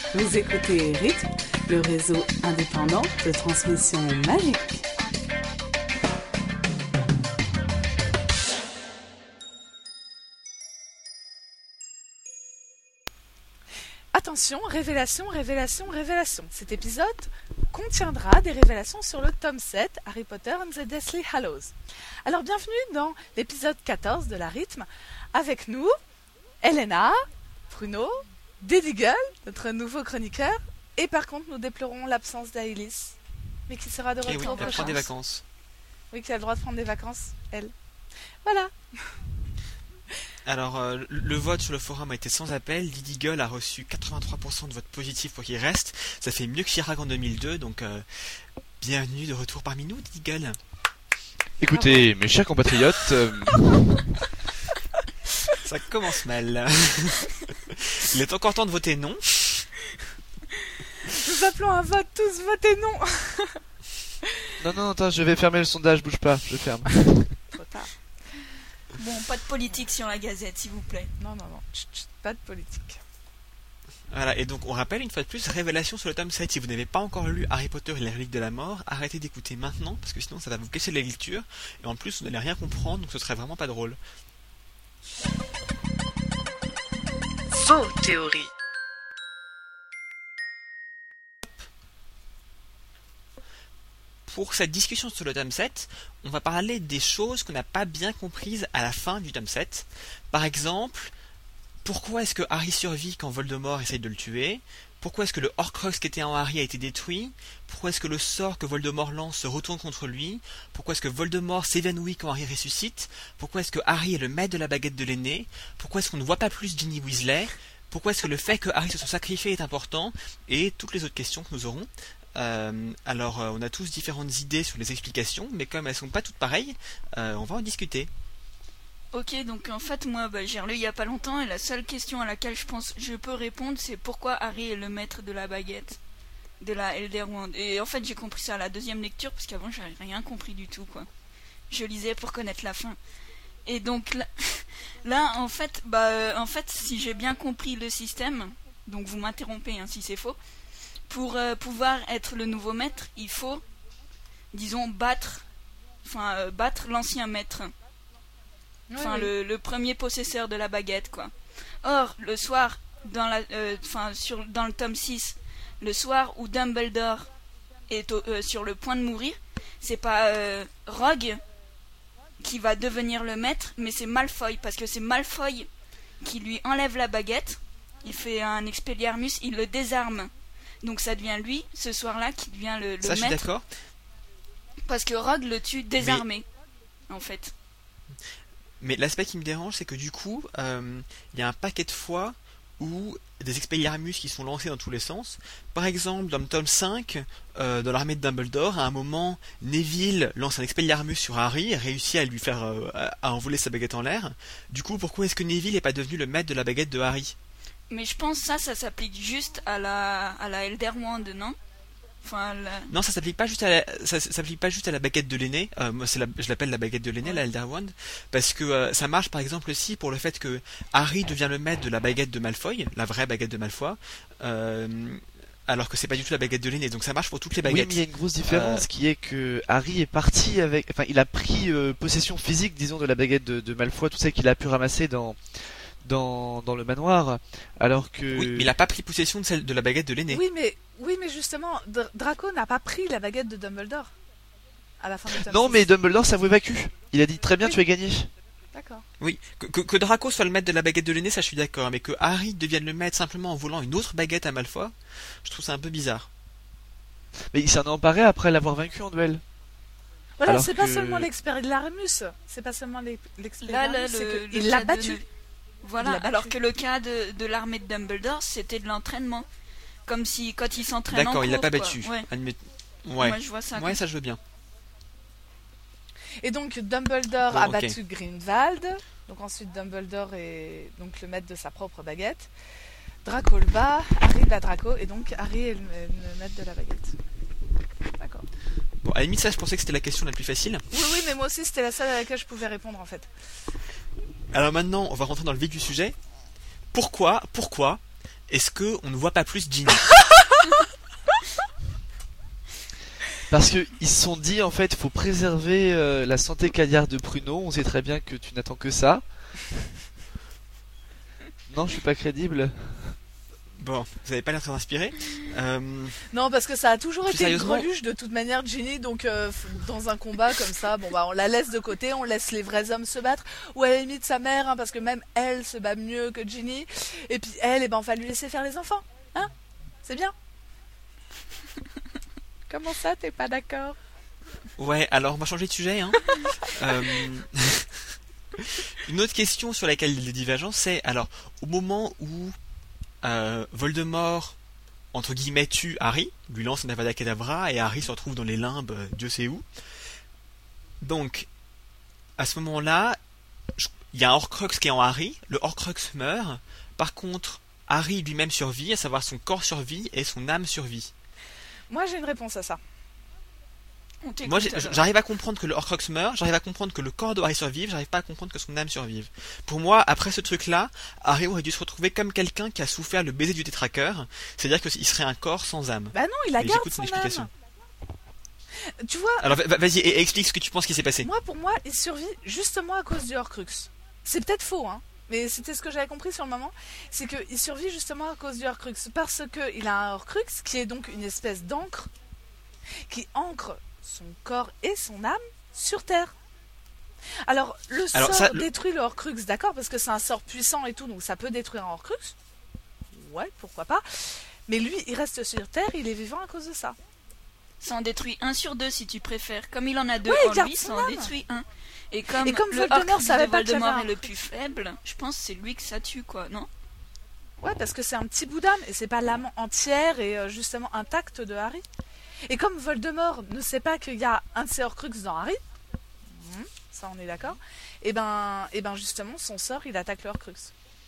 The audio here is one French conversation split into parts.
Vous écoutez Rythme, le réseau indépendant de transmission magique. Attention, révélation, révélation, révélation. Cet épisode contiendra des révélations sur le tome 7, Harry Potter and the Deathly Hallows. Alors bienvenue dans l'épisode 14 de la Rythme. Avec nous, Elena, Bruno, Dédigle, notre nouveau chroniqueur. Et par contre, nous déplorons l'absence d'Aïlis, mais qui sera de retour oui, elle prend des vacances. Oui, qui a le droit de prendre des vacances, elle. Voilà. Alors, le vote sur le forum a été sans appel. Lady Gull a reçu 83% de votes positifs pour qu'il reste. Ça fait mieux que Chirac en 2002, donc bienvenue de retour parmi nous, Lady Gull. Écoutez, mes chers compatriotes... Ça commence mal. Il est encore temps de voter non. Nous appelons un vote, tous votez non. Non, attends, je vais fermer le sondage, bouge pas, je ferme. Trop tard. Bon, pas de politique sur la Gazette, s'il vous plaît. Non, chut, pas de politique. Voilà, et donc on rappelle une fois de plus, révélation sur le tome 7. Si vous n'avez pas encore lu Harry Potter et les reliques de la mort, arrêtez d'écouter maintenant, parce que sinon ça va vous casser la lecture, et en plus vous n'allez rien comprendre, donc ce serait vraiment pas drôle. Faux théorie. Pour cette discussion sur le tome 7, on va parler des choses qu'on n'a pas bien comprises à la fin du tome 7. Par exemple, pourquoi est-ce que Harry survit quand Voldemort essaye de le tuer? Pourquoi est-ce que le Horcrux qui était en Harry a été détruit? Pourquoi est-ce que le sort que Voldemort lance se retourne contre lui? Pourquoi est-ce que Voldemort s'évanouit quand Harry ressuscite? Pourquoi est-ce que Harry est le maître de la baguette de l'aîné? Pourquoi est-ce qu'on ne voit pas plus Ginny Weasley? Pourquoi est-ce que le fait que Harry se soit sacrifié est important? Et toutes les autres questions que nous aurons. Alors, on a tous différentes idées sur les explications, mais comme elles sont pas toutes pareilles, on va en discuter. Ok, donc en fait, moi, j'ai relu il y a pas longtemps, et la seule question à laquelle je pense je peux répondre, c'est pourquoi Harry est le maître de la baguette, de la Elder Wand. Et en fait, j'ai compris ça à la deuxième lecture, parce qu'avant, j'avais rien compris du tout, quoi. Je lisais pour connaître la fin. Et donc, là en fait, si j'ai bien compris le système, donc vous m'interrompez si c'est faux, pour pouvoir être le nouveau maître, il faut, disons, battre l'ancien maître. Enfin, oui. Le premier possesseur de la baguette, quoi. Or, le soir, dans le tome 6, le soir où Dumbledore est sur le point de mourir, c'est pas Rogue qui va devenir le maître, mais c'est Malfoy, parce que c'est Malfoy qui lui enlève la baguette, il fait un Expelliarmus, il le désarme. Donc ça devient lui, ce soir-là, qui devient le maître. Ça, je suis d'accord. Parce que Rogue le tue désarmé, en fait. Mais l'aspect qui me dérange, c'est que du coup, il y a un paquet de fois où des Expelliarmus qui sont lancés dans tous les sens. Par exemple, dans le tome 5, dans l'armée de Dumbledore, à un moment, Neville lance un Expelliarmus sur Harry et réussit à lui faire à envoler sa baguette en l'air. Du coup, pourquoi est-ce que Neville n'est pas devenu le maître de la baguette de Harry? Mais je pense que ça s'applique juste à la Elder Wand, non? Enfin, Non, ça s'applique pas juste à la baguette de l'aîné. Moi, je l'appelle la baguette de l'aîné, la Elder Wand, parce que ça marche par exemple aussi pour le fait que Harry devient le maître de la baguette de Malfoy, la vraie baguette de Malfoy, alors que c'est pas du tout la baguette de l'aîné. Donc ça marche pour toutes les baguettes. Oui, mais il y a une grosse différence qui est que Harry est parti avec, enfin, il a pris possession physique, disons, de la baguette de Malfoy, tout ça qu'il a pu ramasser dans le manoir, alors que... Oui, mais il a pas pris possession de celle de la baguette de l'aîné. Oui, mais justement, Draco n'a pas pris la baguette de Dumbledore à la fin du tome 6. Non, mais Dumbledore s'avoue vaincu. Il a dit très bien, oui. Tu as gagné. D'accord. Oui, que Draco soit le maître de la baguette de l'aîné, ça je suis d'accord, mais que Harry devienne le maître simplement en volant une autre baguette à Malfoy, je trouve ça un peu bizarre. Mais il s'en est emparé après l'avoir vaincu en duel. Voilà, alors c'est pas seulement l'Expelliarmus, c'est pas seulement l'Expelliarmus, c'est qu'il l'a battu. Voilà, alors que le cas de l'armée de Dumbledore, c'était de l'entraînement. Comme si, quand il s'entraîne en cours, d'accord, il l'a pas battu. Ouais. Ouais. Moi, je vois ça. Ouais, ça je veux bien. Et donc, Dumbledore a battu Grindelwald. Donc ensuite, Dumbledore est donc le maître de sa propre baguette. Draco le bat, Harry bat Draco, et donc Harry est le maître de la baguette. D'accord. Bon, à la limite, ça, je pensais que c'était la question la plus facile. Oui, mais moi aussi, c'était la seule à laquelle je pouvais répondre, en fait. Alors maintenant, on va rentrer dans le vif du sujet. Pourquoi est-ce que on ne voit pas plus Ginny? Parce que ils se sont dit en fait, faut préserver la santé cardiaque de Pruno. On sait très bien que tu n'attends que ça. Non, je suis pas crédible. Bon, vous avez pas l'air très inspiré. Non, parce que ça a toujours Plus été une sérieusement- greluche de toute manière, Ginny. Donc, dans un combat comme ça, bon bah on la laisse de côté, on laisse les vrais hommes se battre. Ou à la limite sa mère, hein, parce que même elle se bat mieux que Ginny. Et puis elle, on va lui laisser faire les enfants, hein? C'est bien. Comment ça, t'es pas d'accord? Ouais, alors on va changer de sujet. Hein. Une autre question sur laquelle il y a des divergences, c'est alors au moment où Voldemort entre guillemets tue Harry, lui lance un Avada Kedavra et Harry se retrouve dans les limbes, Dieu sait où. Donc à ce moment-là, il y a un Horcrux qui est en Harry, le Horcrux meurt. Par contre, Harry lui-même survit, à savoir son corps survit et son âme survit. Moi, j'ai une réponse à ça. On t'écoute, Moi, alors. j'arrive à comprendre que le Horcrux meurt, j'arrive à comprendre que le corps de Harry survive, j'arrive pas à comprendre que son âme survive. Pour moi, après ce truc-là, Harry aurait dû se retrouver comme quelqu'un qui a souffert le baiser du tétraqueur, c'est-à-dire qu'il serait un corps sans âme. Bah non, il la Mais garde j'écoute son son explication. âme. Tu vois, Alors vas-y, et explique ce que tu penses qui s'est passé. moi, pour moi, il survit justement à cause du Horcrux. C'est peut-être faux, hein. Mais c'était ce que j'avais compris sur le moment, c'est qu'il survit justement à cause du Horcrux, parce qu'il a un Horcrux qui est donc une espèce d'encre qui ancre son corps et son âme sur Terre. Alors, Alors, sort ça, détruit le Horcrux, d'accord, parce que c'est un sort puissant et tout, donc ça peut détruire un Horcrux. Ouais, pourquoi pas. Mais lui, il reste sur Terre, il est vivant à cause de ça. Ça en détruit 1 sur 2 si tu préfères. Comme il en a 2 Ouais, il en garde lui, son ça en âme. détruit 1. Et comme le Voldemort Horcrux savait de pas qu'il y avait Voldemort un est le Horcrux. plus faible, je pense que c'est lui que ça tue, quoi, non? Ouais, parce que c'est un petit bout d'âme, et c'est pas l'âme entière et justement intacte de Harry. Et comme Voldemort ne sait pas qu'il y a un de ses Horcrux dans Harry, ça on est d'accord, et ben justement son sort il attaque le Horcrux.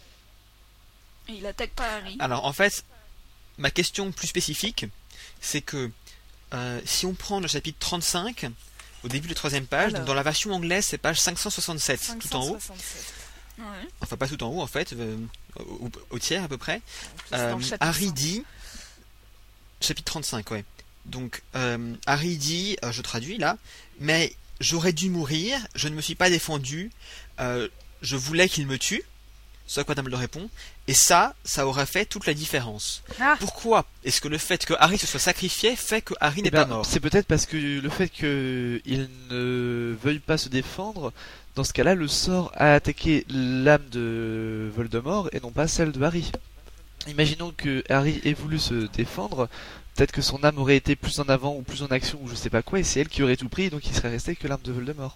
Et il attaque pas Harry. Alors en fait, ma question plus spécifique, c'est que si on prend le chapitre 35, au début de la 3e page, Alors. donc dans la version anglaise c'est page 567, tout en haut, 567. Ouais. enfin pas tout en haut en fait, au tiers à peu près. En plus, dans le chapitre Harry 5. dit, chapitre 35, ouais. Donc Harry dit, je traduis là, mais j'aurais dû mourir, je ne me suis pas défendu, je voulais qu'il me tue. Ce à quoi Dumbledore répond, et ça aurait fait toute la différence. Ah. Pourquoi est-ce que le fait que Harry se soit sacrifié fait que Harry n'est pas mort? C'est peut-être parce que le fait qu'il ne veuille pas se défendre, dans ce cas-là, le sort a attaqué l'âme de Voldemort et non pas celle de Harry. Imaginons que Harry ait voulu se défendre, peut-être que son âme aurait été plus en avant ou plus en action ou je sais pas quoi, et c'est elle qui aurait tout pris, donc il serait resté que l'âme de Voldemort.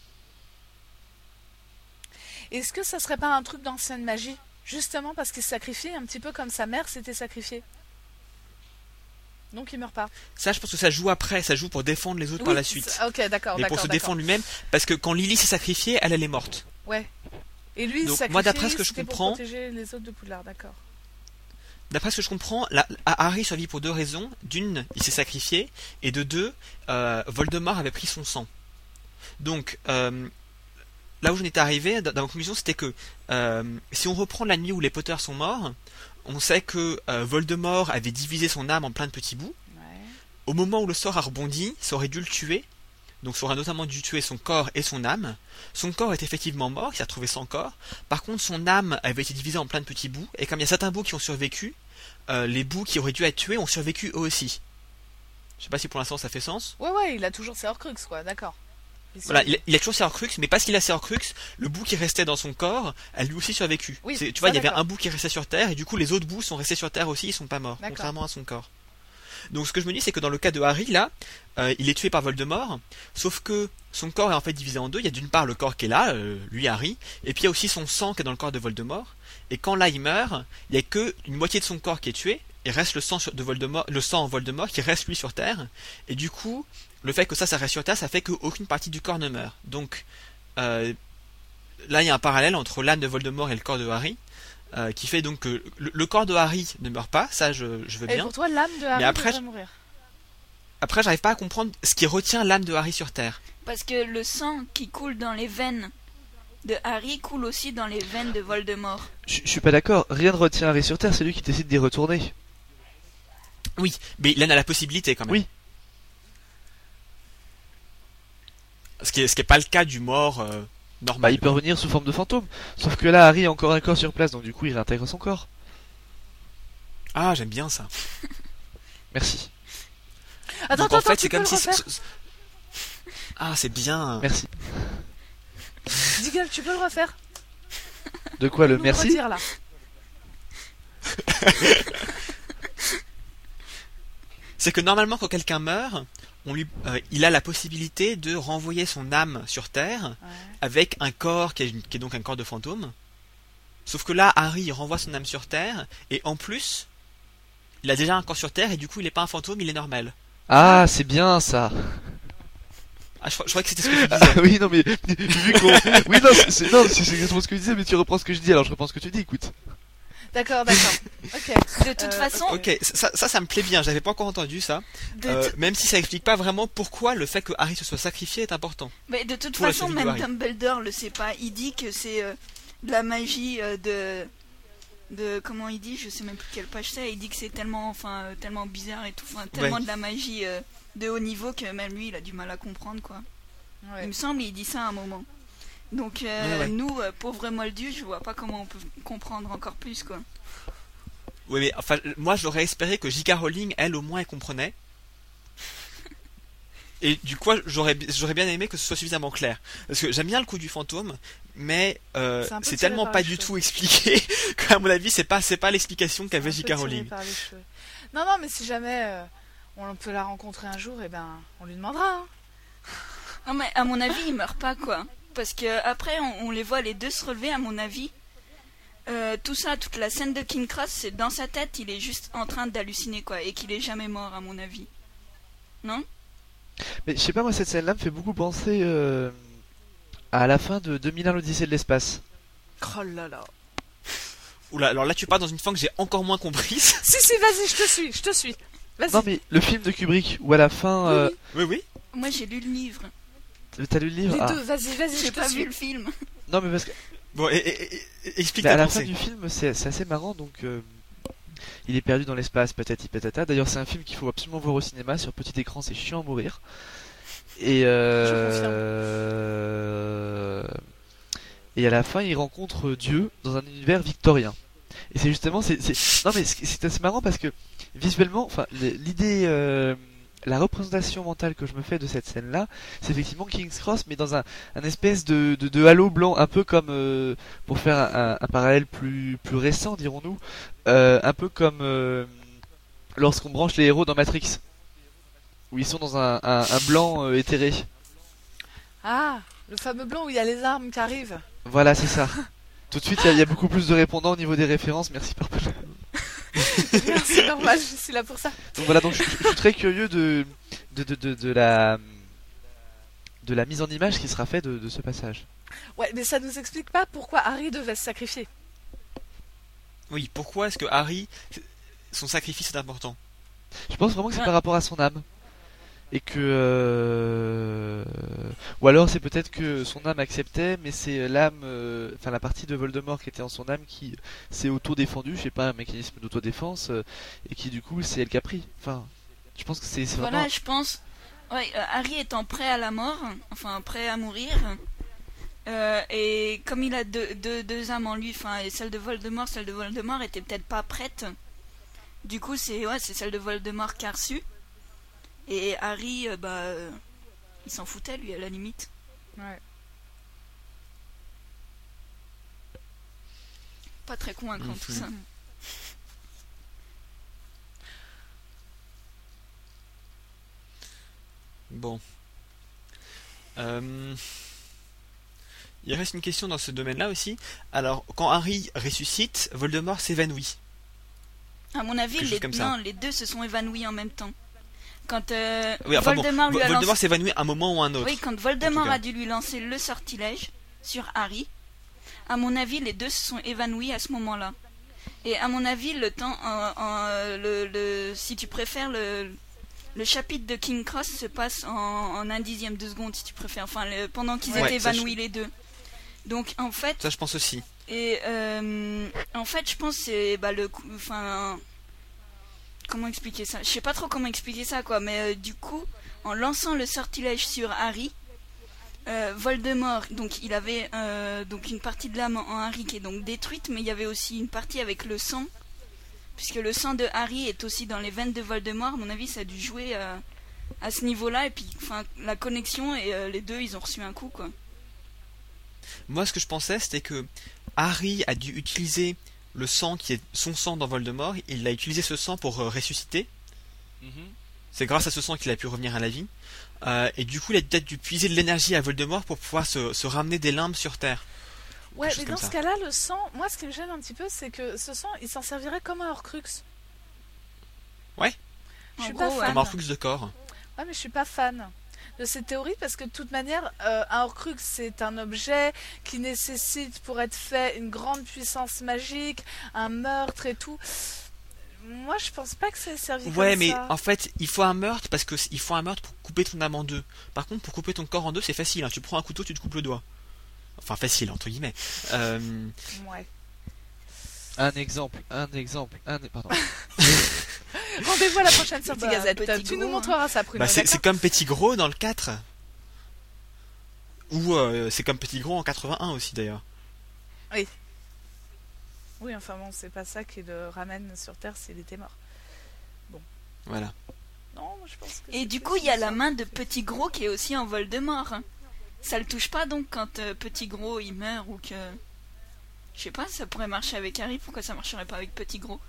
Est-ce que ça serait pas un truc d'ancienne magie? Justement parce qu'il se sacrifiait un petit peu comme sa mère s'était sacrifiée. Donc il meurt pas. Ça, je pense que ça joue après, ça joue pour défendre les autres par la suite. Ok, d'accord, Mais d'accord. pour se défendre lui-même, parce que quand Lily s'est sacrifiée, elle est morte. Ouais. Et lui, il Donc, se moi, sacrifiait, d'après ce que je c'était comprends- pour protéger les autres de Poudlard, d'accord. D'après ce que je comprends, Harry survit pour deux raisons. D'une, il s'est sacrifié, et de deux, Voldemort avait pris son sang. Donc, là où j'en étais arrivé, dans ma conclusion, c'était que si on reprend la nuit où les Potter sont morts, on sait que Voldemort avait divisé son âme en plein de petits bouts. Ouais. Au moment où le sort a rebondi, ça aurait dû le tuer. Donc ça aurait notamment dû tuer son corps et son âme. Son corps est effectivement mort, il s'est retrouvé sans corps. Par contre, son âme avait été divisée en plein de petits bouts. Et comme il y a certains bouts qui ont survécu, les bouts qui auraient dû être tués ont survécu eux aussi. Je sais pas si pour l'instant ça fait sens. Ouais, il a toujours ses Horcrux, quoi, d'accord. Voilà, il a toujours ses Horcrux, mais parce qu'il a ses Horcrux, le bout qui restait dans son corps a lui aussi survécu. Oui, Tu vois, ça, il y avait d'accord. un bout qui restait sur Terre, et du coup les autres bouts sont restés sur Terre aussi, ils sont pas morts, D'accord. contrairement à son corps. Donc ce que je me dis, c'est que dans le cas de Harry, là, il est tué par Voldemort, sauf que son corps est en fait divisé en deux. Il y a d'une part le corps qui est là, lui Harry, et puis il y a aussi son sang qui est dans le corps de Voldemort. Et quand là il meurt, il n'y a que une moitié de son corps qui est tué, et reste le sang de Voldemort, le sang en Voldemort qui reste lui sur Terre. Et du coup, le fait que ça reste sur Terre, ça fait qu'aucune partie du corps ne meurt. Donc là il y a un parallèle entre l'âme de Voldemort et le corps de Harry. Qui fait donc que le corps de Harry ne meurt pas, ça je veux Et bien. pour toi, l'âme de Harry après, devrait mourir. Après, j'arrive pas à comprendre ce qui retient l'âme de Harry sur Terre. Parce que le sang qui coule dans les veines de Harry coule aussi dans les veines de Voldemort. Je suis pas d'accord, rien ne retient Harry sur Terre, c'est lui qui décide d'y retourner. Oui, mais il en a la possibilité quand même. Oui. Ce qui est pas le cas du mort normal. Bah, il peut revenir sous forme de fantôme. Sauf que là, Harry a encore un corps sur place, donc du coup, il réintègre son corps. Ah, j'aime bien ça. Merci. Attends, Donc, en fait, tu c'est peux comme le si. refaire Ah, c'est bien. Merci. Diggle, tu peux le refaire. De quoi le Nous merci redire, là. C'est que normalement, quand quelqu'un meurt, il a la possibilité de renvoyer son âme sur Terre Ouais. avec un corps qui est donc un corps de fantôme. Sauf que là, Harry il renvoie son âme sur Terre et en plus, il a déjà un corps sur Terre et du coup, il n'est pas un fantôme, il est normal. Ah, c'est bien ça. Ah, je croyais que c'était ce que tu Ah, disais. oui, non, mais vu qu'on. Oui, non, c'est exactement ce que je disais, mais tu reprends ce que je dis, alors je reprends ce que tu dis, écoute. D'accord. Ok. De toute façon, Ok, ça me plaît bien. J'avais pas encore entendu ça. Même si ça explique pas vraiment pourquoi le fait que Harry se soit sacrifié est important. mais de toute Pour la façon, survie de même Harry. Dumbledore le sait pas. Il dit que c'est de la magie de comment il dit, je sais même plus quelle page c'est. Il dit que c'est tellement bizarre et tout, tellement Ouais. de la magie de haut niveau que même lui il a du mal à comprendre quoi. Ouais. Il me semble il dit ça à un moment. Donc Ouais. nous pauvres moldus, je vois pas comment on peut comprendre encore plus quoi. Oui, mais enfin, moi j'aurais espéré que J.K. Rowling, elle au moins, elle comprenait. Et du coup, j'aurais bien aimé que ce soit suffisamment clair. Parce que j'aime bien le coup du fantôme, mais C'est un peu c'est tiré tellement par pas les du cheveux. tout expliqué qu'à mon avis, c'est pas l'explication C'est qu'avait un peu J.K. tiré Rowling. par les cheveux. Non, mais si jamais on peut la rencontrer un jour, on lui demandera. Hein. Non mais à mon avis il meurt pas quoi. Parce que après on les voit les deux se relever à mon avis. Tout ça, toute la scène de King Cross, c'est dans sa tête, il est juste en train d'halluciner quoi, et qu'il est jamais mort à mon avis. Non? Mais je sais pas, moi, cette scène-là me fait beaucoup penser à la fin de 2001 l'Odyssée de l'espace. Oh là là. Oula, alors là, tu pars dans une fin que j'ai encore moins comprise. Si, vas-y, je te suis. Vas-y. Non, mais le film de Kubrick, où à la fin. Oui, oui. Moi j'ai lu le livre. T'as lu le livre? Les Ah. deux, vas-y, J'ai je te pas vu suis. le film. Non, mais parce que. Bon, explique Mais à ta la fin pensée. du film, c'est assez marrant, donc il est perdu dans l'espace, patati patata. D'ailleurs, c'est un film qu'il faut absolument voir au cinéma, sur petit écran, c'est chiant à mourir. Et et à la fin, il rencontre Dieu dans un univers victorien. Et c'est justement, non mais c'est assez marrant parce que visuellement, enfin, l'idée, la représentation mentale que je me fais de cette scène-là, c'est effectivement King's Cross, mais dans un espèce de halo blanc, un peu comme, pour faire un parallèle plus récent, dirons-nous, un peu comme lorsqu'on branche les héros dans Matrix, où ils sont dans un blanc éthéré. Ah, le fameux blanc où il y a les armes qui arrivent. Voilà, c'est ça. Tout de suite, il y a beaucoup plus de répondants au niveau des références. Merci Purple. Bien, c'est normal, je suis là pour ça. Donc voilà, donc je suis très curieux de la mise en image qui sera faite de ce passage. Ouais, mais ça nous explique pas pourquoi Harry devait se sacrifier. Oui, pourquoi est-ce que Harry, son sacrifice est important? Je pense vraiment que c'est Ouais. par rapport à son âme. Et que... Ou alors c'est peut-être que son âme acceptait, mais c'est l'âme... Enfin la partie de Voldemort qui était en son âme qui s'est auto-défendue, je sais pas, un mécanisme d'autodéfense, et qui du coup c'est elle qui a pris. Enfin, je pense que c'est vraiment... Voilà, je pense. Ouais, Harry étant prêt à la mort, enfin prêt à mourir, et comme il a deux âmes en lui, enfin et celle de Voldemort était peut-être pas prête. Du coup, c'est celle de Voldemort qui a reçu. Et Harry, il s'en foutait lui à la limite. Ouais. Pas très convaincant tout ça. Bon. Il reste une question dans ce domaine-là aussi. Alors, quand Harry ressuscite, Voldemort s'évanouit. À mon avis, Quelque chose comme ça. les deux se sont évanouis en même temps. Quand Oui, enfin Voldemort bon, lui a Voldemort lancé... s'évanouit à un moment ou à un autre. Oui, quand Voldemort en tout cas. a dû lui lancer le sortilège sur Harry, à mon avis, les deux se sont évanouis à ce moment-là. Et à mon avis, le temps, si tu préfères, le chapitre de King Cross se passe en un dixième de seconde, si tu préfères. Enfin, pendant qu'ils Ouais, étaient ça, évanouis les deux. Donc en fait, Ça, je pense aussi. et en fait, je pense que c'est enfin, comment expliquer ça? Je sais pas trop comment expliquer ça quoi, mais du coup, en lançant le sortilège sur Harry, Voldemort, donc il avait donc une partie de l'âme en Harry qui est donc détruite, mais il y avait aussi une partie avec le sang, puisque le sang de Harry est aussi dans les veines de Voldemort. À mon avis, ça a dû jouer à ce niveau-là, et puis enfin la connexion et les deux, ils ont reçu un coup quoi. Moi, ce que je pensais, c'était que Harry a dû utiliser le sang qui est son sang dans Voldemort. Il a utilisé ce sang pour ressusciter. C'est grâce à ce sang qu'il a pu revenir à la vie. Et du coup, il a peut-être dû puiser de l'énergie à Voldemort pour pouvoir se ramener des limbes sur Terre. Ouais, Quelque mais chose dans comme ce ça. cas-là, le sang, moi ce qui me gêne un petit peu, c'est que ce sang, il s'en servirait comme un Horcrux. Ouais. Je En suis gros, pas ouais. fan. Comme un Horcrux de corps. Ouais, mais je suis pas fan de cette théorie parce que de toute manière, un Horcrux c'est un objet qui nécessite pour être fait une grande puissance magique, un meurtre et tout. Moi, je pense pas que ça ait servi Ouais, comme mais ça. en fait, il faut un meurtre parce que il faut un meurtre pour couper ton âme en deux. Par contre, pour couper ton corps en deux, c'est facile. Hein. Tu prends un couteau, tu te coupes le doigt. Enfin, facile entre guillemets. Ouais. Un exemple. Pardon. Rendez-vous à la prochaine sortie Bah, Gazette. petit Tu gros, nous montreras ça, Pruno. Bah, c'est d'accord comme Petit Gros dans le 4. Ou c'est comme Petit Gros en 81 aussi d'ailleurs. Oui, enfin bon, c'est pas ça qui le ramène sur Terre s'il était mort. Voilà. Non, moi, je pense que Et c'est du plus coup, il y a ça. la main de Petit Gros qui est aussi en Voldemort. Ça le touche pas donc quand Petit Gros il meurt ou que... Je sais pas, ça pourrait marcher avec Harry, pourquoi ça marcherait pas avec Petit Gros?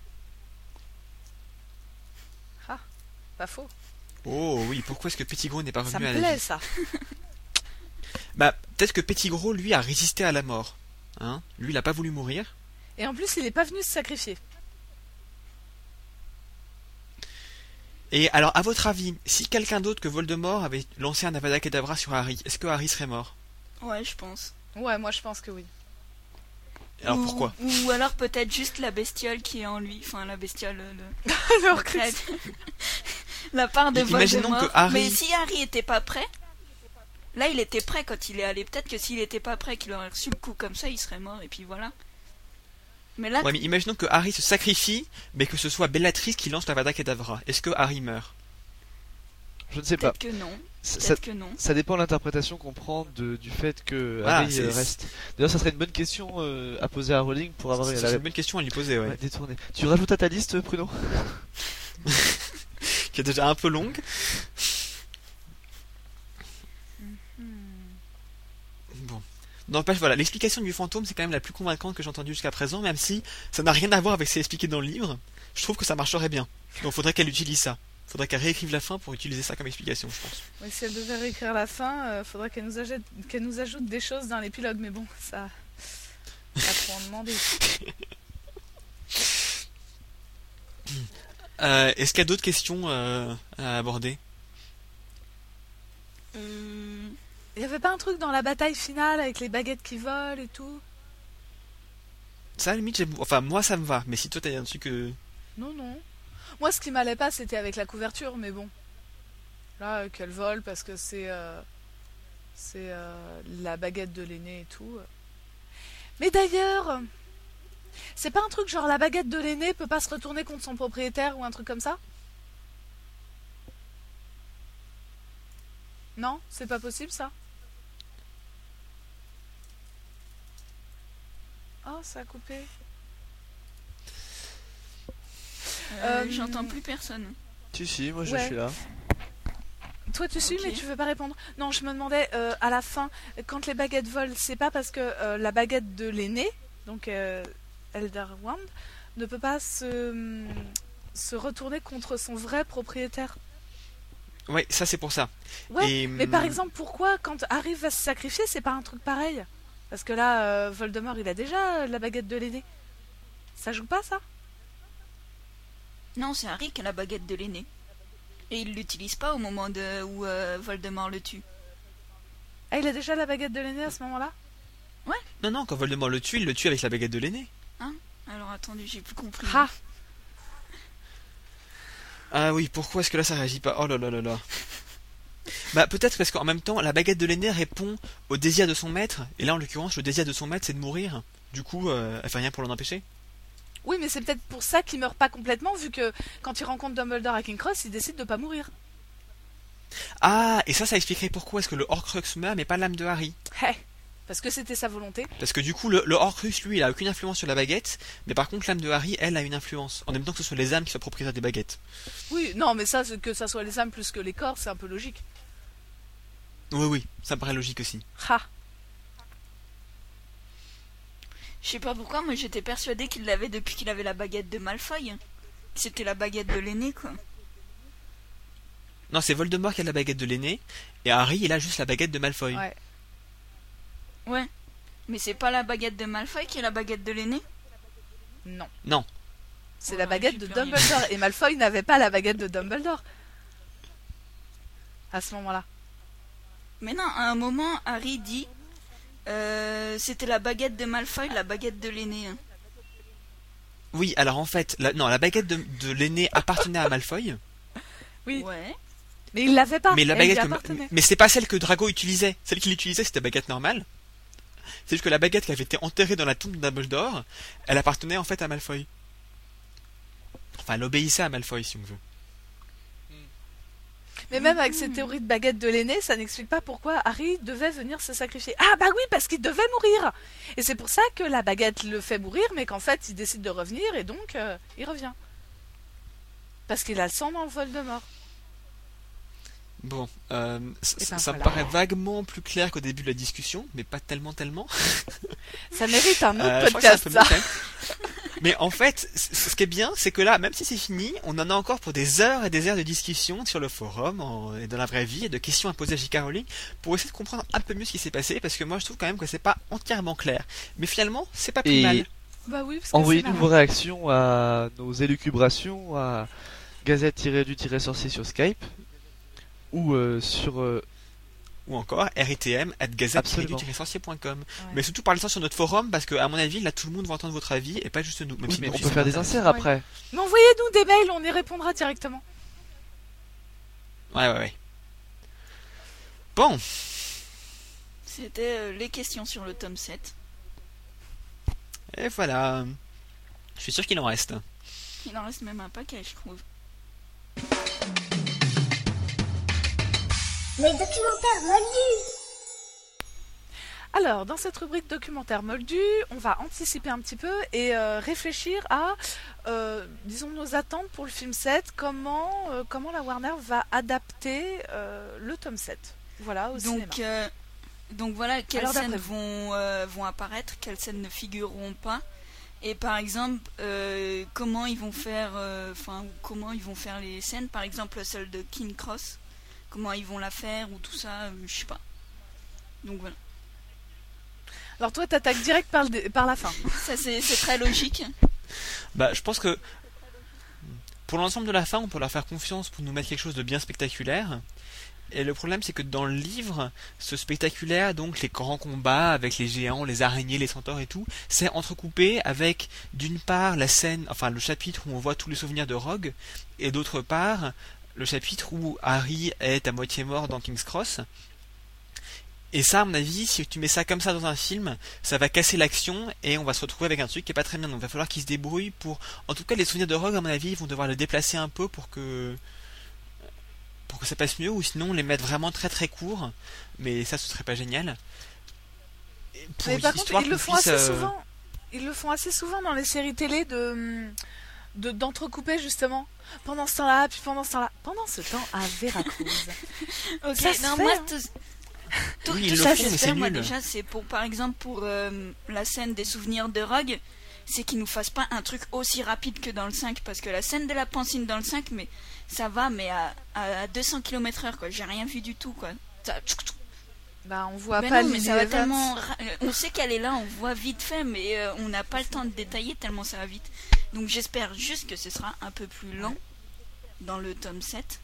Pas faux. Oh oui, pourquoi est-ce que Petit Gros n'est pas Ça revenu me à la plaît, vie? ça. Bah, peut-être que Petit Gros, lui, a résisté à la mort. Hein? Lui, il a pas voulu mourir. Et en plus, il est pas venu se sacrifier. Et alors, à votre avis, si quelqu'un d'autre que Voldemort avait lancé un Avada Kedavra sur Harry, est-ce que Harry serait mort? Ouais, je pense. Ouais, moi je pense que oui. Alors Ou- pourquoi? Ou alors peut-être juste la bestiole qui est en lui. Enfin, la bestiole... Le Horcrux. la part de Imaginons Voldemort. que Harry- Mais si Harry était pas prêt... Là, il était prêt quand il est allé. Peut-être que s'il était pas prêt, qu'il aurait reçu le coup comme ça, il serait mort. Et puis voilà. Mais là, Ouais, mais imaginons que Harry se sacrifie, mais que ce soit Bellatrix qui lance l'Avada Kedavra. Est-ce que Harry meurt? Je ne sais pas. peut-être que non. Ça, Peut-être que non. ça dépend de l'interprétation qu'on prend du fait que Voilà, Harry c'est- reste. D'ailleurs, ça serait une bonne question à poser à Rowling pour avoir C'est la une bonne question à lui poser, ouais. ouais, détournée. Tu rajoutes à ta liste, Pruno? Qui est déjà un peu longue. Bon. N'empêche, voilà, l'explication du fantôme, c'est quand même la plus convaincante que j'ai entendue jusqu'à présent, même si ça n'a rien à voir avec ce qui est expliqué dans le livre. Je trouve que ça marcherait bien. Donc faudrait qu'elle utilise ça. Faudrait qu'elle réécrive la fin pour utiliser ça comme explication, je pense. Oui, si elle devait réécrire la fin, faudrait qu'elle nous ajoute des choses dans l'épilogue. Mais bon, ça faut en demander. Est-ce qu'il y a d'autres questions à aborder? Hum, Il y avait pas un truc dans la bataille finale avec les baguettes qui volent et tout? Ça, à la limite, enfin, moi, ça me va. Mais si toi, t'as un truc que... Non, non. Moi, ce qui m'allait pas, c'était avec la couverture, mais bon. Là, qu'elle vole parce que c'est la baguette de l'aîné et tout. Mais d'ailleurs, c'est pas un truc genre la baguette de l'aîné peut pas se retourner contre son propriétaire ou un truc comme ça? Non, c'est pas possible ça? Oh, ça a coupé. J'entends plus personne. Si, moi je Ouais. suis là. Toi tu suis Ok. mais tu veux pas répondre. Non, je me demandais à la fin, quand les baguettes volent, c'est pas parce que la baguette de l'aîné, donc Elderwand, ne peut pas se retourner contre son vrai propriétaire. Ouais, ça, c'est pour ça. Ouais, Et, mais par exemple, pourquoi quand Harry va se sacrifier, c'est pas un truc pareil? Parce que là, Voldemort, il a déjà la baguette de l'aîné. Ça joue pas ça? Non, c'est Harry qui a la baguette de l'aîné. Et il l'utilise pas au moment où Voldemort le tue. Ah, il a déjà la baguette de l'aîné à ce moment-là? Non, non, quand Voldemort le tue, il le tue avec la baguette de l'aîné. Alors attendez, j'ai plus compris. Ah, Ah oui, pourquoi est-ce que là, ça réagit pas? Oh là là là là. Bah peut-être parce qu'en même temps, la baguette de l'aîné répond au désir de son maître, et là en l'occurrence, le désir de son maître c'est de mourir. Du coup, elle fait rien pour l'en empêcher. Oui, mais c'est peut-être pour ça qu'il meurt pas complètement, vu que quand il rencontre Dumbledore à King's Cross, il décide de pas mourir. Ah, et ça expliquerait pourquoi est-ce que le Horcrux meurt mais pas l'âme de Harry. Parce que c'était sa volonté. Parce que du coup, le Horcrux, lui, il a aucune influence sur la baguette, mais par contre, l'âme de Harry, elle, a une influence. En même temps que ce soit les âmes qui soient propriétaires des baguettes. Oui, non, mais ça, que ça soit les âmes plus que les corps, c'est un peu logique. Oui, ça me paraît logique aussi. Ha. Je sais pas pourquoi, moi j'étais persuadée qu'il l'avait depuis qu'il avait la baguette de Malfoy. C'était la baguette de l'aîné, quoi. Non, c'est Voldemort qui a la baguette de l'aîné, et Harry, il a juste la baguette de Malfoy. Ouais. Ouais. Mais c'est pas la baguette de Malfoy qui est la baguette de l'aîné? Non. C'est la baguette j'ai de plus rien. Dumbledore. Et Malfoy n'avait pas la baguette de Dumbledore. À ce moment-là. Mais non, à un moment, Harry dit c'était la baguette de Malfoy, la baguette de l'aîné. Hein. Oui, alors en fait, la baguette de l'aîné appartenait à Malfoy, Oui. Ouais. Mais il l'avait pas. mais la Elle lui baguette appartenait. mais c'est pas celle que Drago utilisait. Celle qu'il utilisait, c'était la baguette normale. C'est juste que la baguette qui avait été enterrée dans la tombe de Dumbledore, elle appartenait en fait à Malfoy. Enfin, elle obéissait à Malfoy, si on veut. Mais même avec cette théorie de baguette de l'aîné, ça n'explique pas pourquoi Harry devait venir se sacrifier. Ah bah oui, parce qu'il devait mourir. Et c'est pour ça que la baguette le fait mourir, mais qu'en fait il décide de revenir et donc il revient. Parce qu'il a le sang dans le Voldemort. Bon, ça me voilà. paraît vaguement plus clair qu'au début de la discussion, mais pas tellement. Ça mérite un autre Je crois que c'est un podcast, peu ça. mieux, quand même. Mais en fait, ce qui est bien, c'est que là, même si c'est fini, on en a encore pour des heures et des heures de discussion sur le forum et dans la vraie vie, et de questions à poser à J.K. Rowling pour essayer de comprendre un peu mieux ce qui s'est passé, parce que moi je trouve quand même que c'est pas entièrement clair. Mais finalement, c'est pas plus Et mal. Bah oui, parce que envoyez-nous c'est vos réactions à nos élucubrations à gazette-du-sorcier sur Skype ou sur Ou encore ritm@gazette-sorcier.com. Mais surtout parlez-en sur notre forum, parce que à mon avis, là tout le monde va entendre votre avis et pas juste nous. Même oui, si mais nous on aussi, peut ça faire des m'intéresse. inserts après. Mais envoyez-nous des mails, on y répondra directement. Ouais. Bon, C'était les questions sur le tome 7. et voilà. Je suis sûr qu'il en reste. Il en reste même un paquet, je trouve. Les documentaires moldus. Alors, dans cette rubrique documentaire moldu, on va anticiper un petit peu et réfléchir à, disons, nos attentes pour le film 7, comment la Warner va adapter le tome 7. Voilà, au cinéma. Donc voilà, quelles Alors, scènes d'après vont apparaître, quelles scènes ne figureront pas. Et par exemple, comment ils vont faire les scènes, par exemple celle de King's Cross, comment ils vont la faire ou tout ça, je sais pas. Donc voilà. Alors toi, t'attaques direct par la fin. Ça c'est très logique. Bah, je pense que pour l'ensemble de la fin, on peut leur faire confiance pour nous mettre quelque chose de bien spectaculaire. Et le problème, c'est que dans le livre, ce spectaculaire, donc les grands combats avec les géants, les araignées, les centaures et tout, c'est entrecoupé avec, d'une part, la scène, enfin le chapitre où on voit tous les souvenirs de Rogue, et d'autre part, le chapitre où Harry est à moitié mort dans King's Cross. Et ça, à mon avis, si tu mets ça comme ça dans un film, ça va casser l'action et on va se retrouver avec un truc qui est pas très bien. Donc il va falloir qu'ils se débrouillent pour... En tout cas, les souvenirs de Rogue, à mon avis, ils vont devoir le déplacer un peu pour que ça passe mieux, ou sinon les mettre vraiment très très courts. Mais ça, ce serait pas génial. Et pour Mais par contre, histoire ils le qu'on font puisse, assez souvent. Ils le font assez souvent dans les séries télé d'entrecouper justement. Pendant ce temps-là, puis pendant ce temps-là. Pendant ce temps, à Veracruz. Ok, Ça se non, fait, moi, hein. Oui, tout ils le ça font, mais c'est j'espère, moi nul. déjà, c'est pour, par exemple, pour la scène des souvenirs de Rogue, c'est qu'ils nous fassent pas un truc aussi rapide que dans le 5, parce que la scène de la pancine dans le 5, mais ça va, mais à 200 km/h, quoi. J'ai rien vu du tout, quoi. Bah, on voit Ben pas non, le mais ça va Lily Evans. tellement. On sait qu'elle est là, on voit vite fait, mais on n'a pas le temps de détailler tellement ça va vite. Donc j'espère juste que ce sera un peu plus lent dans le tome 7.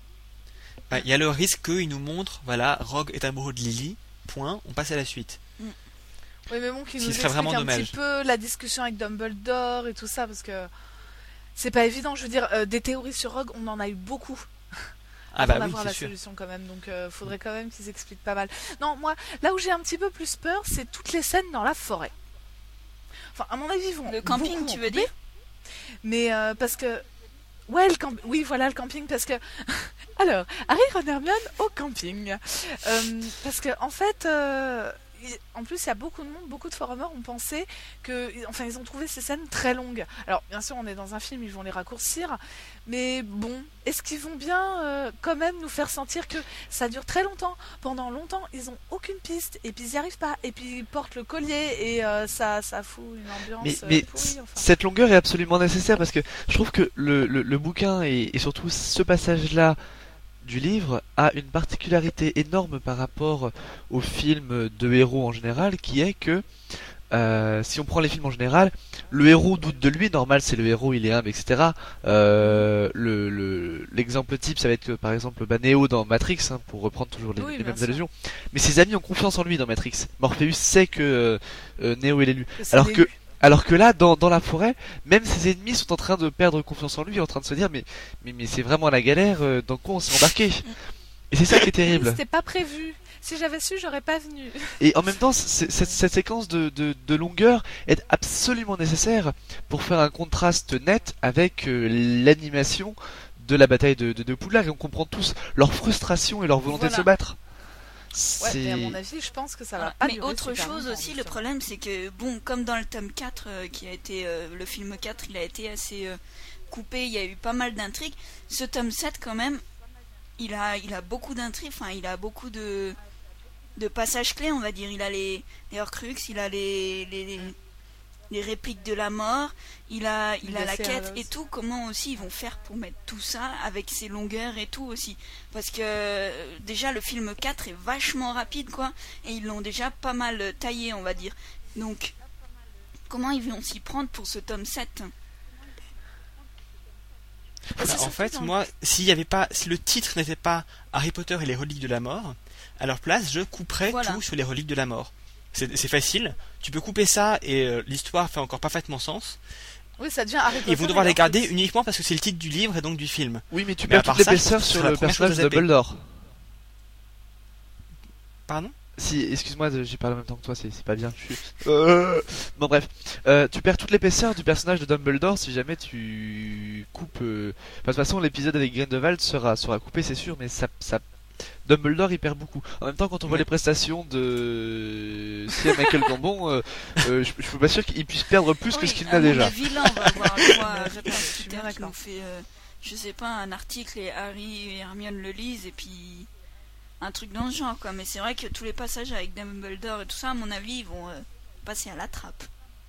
Il y a le risque qu'ils nous montrent, voilà, Rogue est amoureux de Lily, point, on passe à la suite. Oui, mais bon, qu'il Ce nous serait explique vraiment un dommage. petit peu la discussion avec Dumbledore et tout ça, parce que c'est pas évident. Je veux dire, des théories sur Rogue, on en a eu beaucoup. Ah avant bah oui, d'avoir c'est la sûr. solution quand même. Donc faudrait quand même qu'ils expliquent pas mal. Non, moi, là où j'ai un petit peu plus peur, c'est toutes les scènes dans la forêt. Enfin, à mon avis, ils vont Le camping, beaucoup tu en veux couper, dire? mais parce que ouais, oui, voilà le camping, parce que alors Harry, Ron et Hermione au camping. Parce que en fait, en plus, il y a beaucoup de monde, beaucoup de forumers ont pensé que, enfin, ils ont trouvé ces scènes très longues. Alors, bien sûr, on est dans un film, ils vont les raccourcir, mais bon, est-ce qu'ils vont bien quand même nous faire sentir que ça dure très longtemps? Pendant longtemps, ils ont aucune piste, et puis ils n'y arrivent pas, et puis ils portent le collier, et ça fout une ambiance Mais pourrie. Enfin. cette longueur est absolument nécessaire parce que je trouve que le bouquin et surtout ce passage-là du livre a une particularité énorme par rapport aux films de héros en général, qui est que si on prend les films en général, le héros doute de lui, normal, c'est le héros, il est humble, etc. L'exemple type, ça va être par exemple Neo dans Matrix, hein, pour reprendre toujours Oui, les bien mêmes sûr. allusions. Mais ses amis ont confiance en lui dans Matrix. Morpheus sait que Neo est l'élu. C'est Alors l'élu. que là, dans la forêt, même ses ennemis sont en train de perdre confiance en lui, en train de se dire mais c'est vraiment la galère, dans quoi on s'est embarqué. Et c'est ça qui est terrible. C'était pas prévu. Si j'avais su, j'aurais pas venu. Et en même temps, cette séquence de longueur est absolument nécessaire pour faire un contraste net avec l'animation de la bataille de Poudlard. Et on comprend tous leur frustration et leur volonté de Voilà. se battre. Ouais, mais à C'est... mon avis, je pense que ça va Voilà. pas Mais durer autre super chose longtemps, aussi, le justement. problème c'est que, bon, comme dans le tome 4, qui a été le film 4, il a été assez coupé, il y a eu pas mal d'intrigues. Ce tome 7, quand même, il a beaucoup d'intrigues, enfin, il a beaucoup de passages clés, on va dire. Il a les Horcrux, il a les répliques de la mort, il a la Deathly quête Hallows. et tout. Comment aussi ils vont faire pour mettre tout ça avec ses longueurs et tout aussi, parce que déjà le film 4 est vachement rapide quoi, et ils l'ont déjà pas mal taillé on va dire. Donc comment ils vont s'y prendre pour ce tome 7? C'est Bah, en surtout fait, dans- moi, si le titre n'était pas Harry Potter et les reliques de la mort, à leur place, je couperais Voilà. tout sur les reliques de la mort. C'est facile. Tu peux couper ça et l'histoire fait encore parfaitement sens. Oui, ça devient Harry Potter. Ils vont devoir et les garder Horcrux. uniquement parce que c'est le titre du livre et donc du film. Oui, mais tu Mais à perds part toute ça, je l'épaisseur pense que ce sur sera le la première personnage chose de à zapper. Dumbledore. Pardon? Si, excuse-moi, j'ai parlé en même temps que toi, c'est pas bien. Bon bref, tu perds toute l'épaisseur du personnage de Dumbledore si jamais tu coupes. Enfin, de toute façon, l'épisode avec Grindelwald sera coupé, c'est sûr, mais ça Dumbledore il perd beaucoup. En même temps, quand on voit Ouais. les prestations de Sir Michael Gambon, je suis pas sûr qu'il puisse perdre plus que Oui, ce qu'il à n'a mon déjà. avis, là, on va avoir le droit à Rep Je suis bien Twitter qui d'accord. nous fait, je sais pas, un article et Harry et Hermione le lisent et puis un truc dans ce genre quoi. Mais c'est vrai que tous les passages avec Dumbledore et tout ça, à mon avis, ils vont passer à la trappe.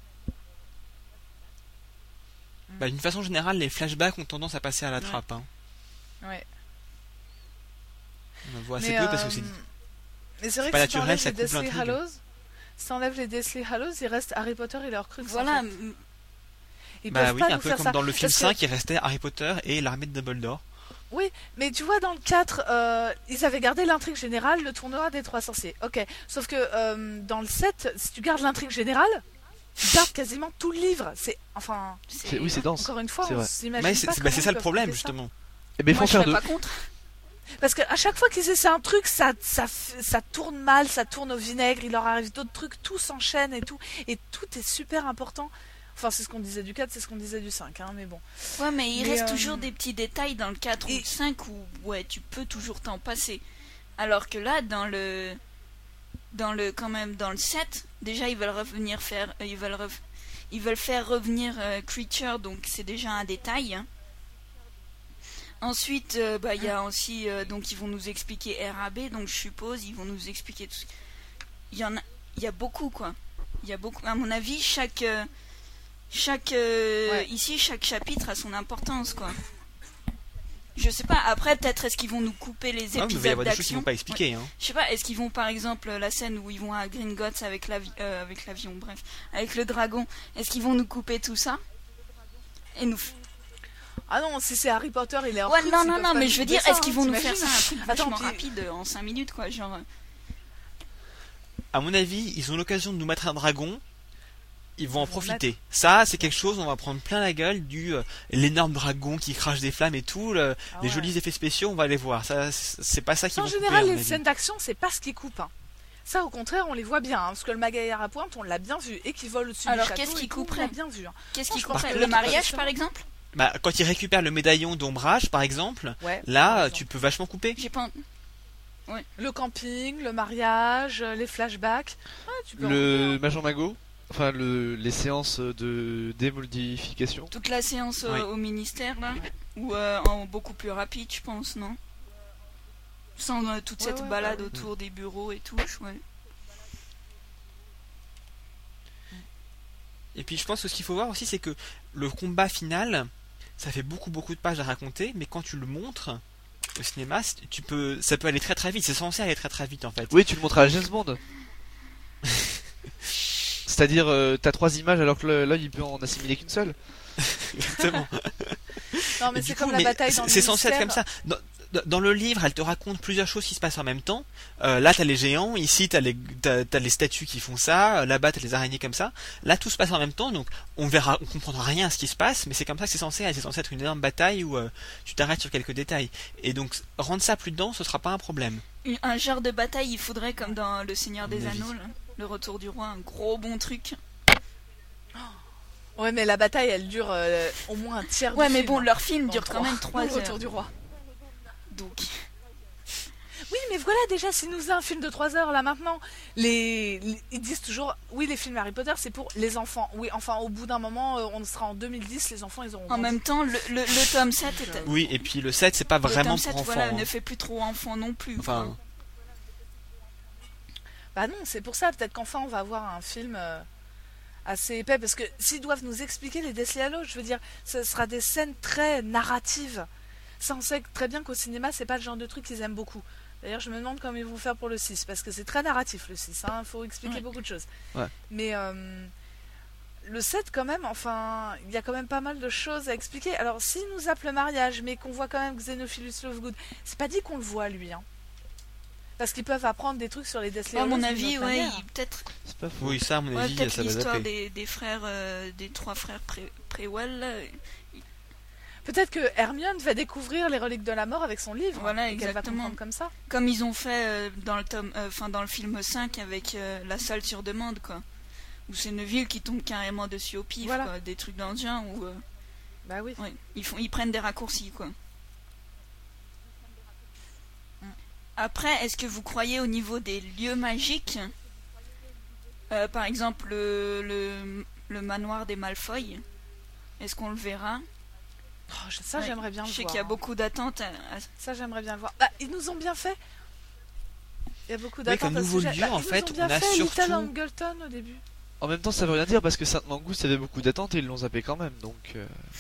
Bah, d'une façon générale, les flashbacks ont tendance à passer à la Ouais. trappe. Hein. Ouais. On en voit assez Mais, peu parce que c'est. mais c'est vrai pas que si naturel, t'enlèves ça les coupe Deathly l'intrigue. Hallows, si t'enlèves les Deathly Hallows, il reste Harry Potter et les Horcrux. Voilà, en fait. Ils Bah peuvent oui, pas un nous peu faire comme ça. dans le film Parce que- 5, il restait Harry Potter et l'armée de Dumbledore. Oui, mais tu vois, dans le 4, ils avaient gardé l'intrigue générale, le tournoi des trois sorciers. Ok, sauf que dans le 7, si tu gardes l'intrigue générale, tu gardes quasiment tout le livre. Enfin, Oui, c'est dense. encore une fois, C'est on vrai. s'imagine Mais pas c'est comment bah, c'est ils ça le peuvent problème couper ça. justement. Eh ben, il moi faut je faire serais deux. pas contre. Parce qu'à chaque fois qu'ils essaient un truc, ça tourne mal, ça tourne au vinaigre, il leur arrive d'autres trucs, tout s'enchaîne et tout est super important. Enfin, c'est ce qu'on disait du 4, c'est ce qu'on disait du 5, hein, mais bon. Ouais, mais il Mais, reste toujours des petits détails dans le 4 ou et- le 5 où ouais, tu peux toujours t'en passer. Alors que là, dans le quand même dans le 7, déjà ils veulent revenir faire ils veulent faire revenir Creature, donc c'est déjà un détail. Hein. Ensuite, bah il y a aussi donc ils vont nous expliquer RAB, donc je suppose ils vont nous expliquer tout. Il y a beaucoup quoi. Il y a beaucoup. À mon avis, chaque Ouais. ici chaque chapitre a son importance quoi. Je sais pas, après peut-être est-ce qu'ils vont nous couper les Ah, mais il va y épisodes avoir des choses qu'ils d'action. vont pas expliquer. Hein. Je sais pas, est-ce qu'ils vont par exemple la scène où ils vont à Gringotts avec l'avion, bref, avec le dragon, est-ce qu'ils vont nous couper tout ça et nous Ah non, si c'est Harry Potter, il est Ouais, Horcrux, non ils non peuvent non, pas mais nous je veux couper dire ça, est-ce qu'ils vont nous t'imagines faire ça un truc Attends, vachement puis- rapide en 5 minutes quoi, genre À mon avis, ils ont l'occasion de nous mettre un dragon. ils vont en Ils vont profiter. Ça, c'est quelque chose, on va prendre plein la gueule du l'énorme dragon qui crache des flammes et tout, Ah les ouais. jolis effets spéciaux, on va les voir. Ça, c'est pas ça qui En vont général, couper, à mon les avis. scènes d'action, c'est pas ce qui coupe. Hein. Ça, au contraire, on les voit bien, hein, parce que le magaillard à pointe, on l'a bien vu, et qui vole au-dessus Alors, du château. qu'est-ce qui et tout, couperait on l'a bien vu. Hein. Qu'est-ce qui je couperait pense que le le mariage, truc, par exemple? Bah, quand ils récupèrent le médaillon d'ombrage, par exemple, Ouais. par là, exemple. tu peux vachement couper. J'ai pas. Le camping, le mariage, les flashbacks. Ouais, tu peux en Le Major Mago, enfin les séances de démodification. Toute la séance Oui. au ministère, là. Ou en beaucoup plus rapide, je pense, non? Sans toute cette Ouais, balade bah autour des bureaux et tout, ouais. Et puis je pense que ce qu'il faut voir aussi, c'est que le combat final, ça fait beaucoup de pages à raconter, mais quand tu le montres au cinéma, ça peut aller très très vite. C'est censé aller très vite en fait. Oui, tu le montres à la James Bond. C'est-à-dire, t'as 3 images alors que l'œil il peut en assimiler qu'une seule. Exactement. Non, mais Et c'est du comme coup, la mais bataille dans le c'est censé être ministère. comme ça. Dans le livre, elle te raconte plusieurs choses qui se passent en même temps. Là, t'as les géants. Ici, t'as les statues qui font ça. Là-bas, t'as les araignées comme ça. Là, tout se passe en même temps. Donc, on comprendra rien à ce qui se passe. Mais c'est comme ça que c'est censé être. C'est censé être une énorme bataille où tu t'arrêtes sur quelques détails. Et donc, rendre ça plus dense, ce sera pas un problème. Un genre de bataille, il faudrait, comme dans Le Seigneur des À mon avis. Anneaux, là, le retour du roi, un gros bon truc. Ouais, mais la bataille, elle dure au moins un tiers Ouais, du mais film, bon, hein. leur film Non, dure quand même 3 Le Retour heures. du roi. Donc, Oui, mais voilà, déjà, si nous a un film de 3 heures, là, maintenant, ils disent toujours, oui, les films Harry Potter, c'est pour les enfants. Oui, enfin, au bout d'un moment, on sera en 2010, les enfants, ils auront en grandi. même temps, le tome 7 est... Oui, et puis le 7, c'est pas Le vraiment tome 7, pour enfants. voilà, hein. ne fait plus trop enfant non plus. Enfin, quoi. Bah non, c'est pour ça, peut-être qu'enfin, on va avoir un film assez épais, parce que s'ils doivent nous expliquer les Deathly Hallows, je veux dire, ce sera des scènes très narratives. Ça, on sait très bien qu'au cinéma, c'est pas le genre de truc qu'ils aiment beaucoup. D'ailleurs, je me demande comment ils vont faire pour le 6, parce que c'est très narratif le 6, hein, faut expliquer Ouais. beaucoup de choses. Ouais. Mais le 7, quand même, enfin, il y a quand même pas mal de choses à expliquer. Alors, s'il nous zappe le mariage, mais qu'on voit quand même Xenophilus Lovegood, c'est pas dit qu'on le voit, lui, hein. Parce qu'ils peuvent apprendre des trucs sur les Deathly À Hallows mon d'une avis, autre ouais, manière. peut-être C'est pas faux. oui, ça, à mon ouais, avis, peut-être ça va l'histoire zapper. des frères, des 3 frères Prewell, là. Peut-être que Hermione va découvrir les reliques de la mort avec son livre. Voilà, et qu'elle va exactement. comprendre comme ça. Comme ils ont fait dans le film 5 avec La Salle sur demande, quoi. Où c'est Neville qui tombe carrément dessus au pif, Voilà. quoi. Des trucs dans le genre où Bah oui. ouais, ils prennent des raccourcis, quoi. Après, est-ce que vous croyez au niveau des lieux magiques, par exemple le manoir des Malfoy, est-ce qu'on le verra? Oh, ça, Ouais, j'aimerais bien je le sais voir. qu'il y a hein. beaucoup d'attentes. Ça, j'aimerais bien le voir. Bah, ils nous ont bien fait. Il y a beaucoup Oui, d'attentes. comme à ce nouveau sujet. lieu, Bah, en ils nous fait, ont bien on a fait Little surtout- Angleton au début. En même temps, ça veut rien dire parce que Sainte-Mangouste avait beaucoup d'attentes et ils l'ont zappé quand même. Donc,